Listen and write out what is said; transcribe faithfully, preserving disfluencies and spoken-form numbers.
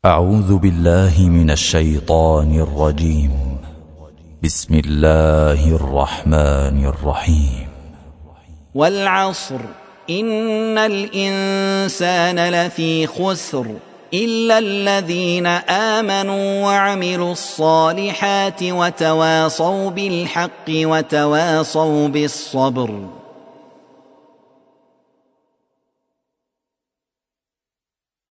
أعوذ بالله من الشيطان الرجيم. بسم الله الرحمن الرحيم. والعصر إن الإنسان لفي خسر إلا الذين آمنوا وعملوا الصالحات وتواصوا بالحق وتواصوا بالصبر.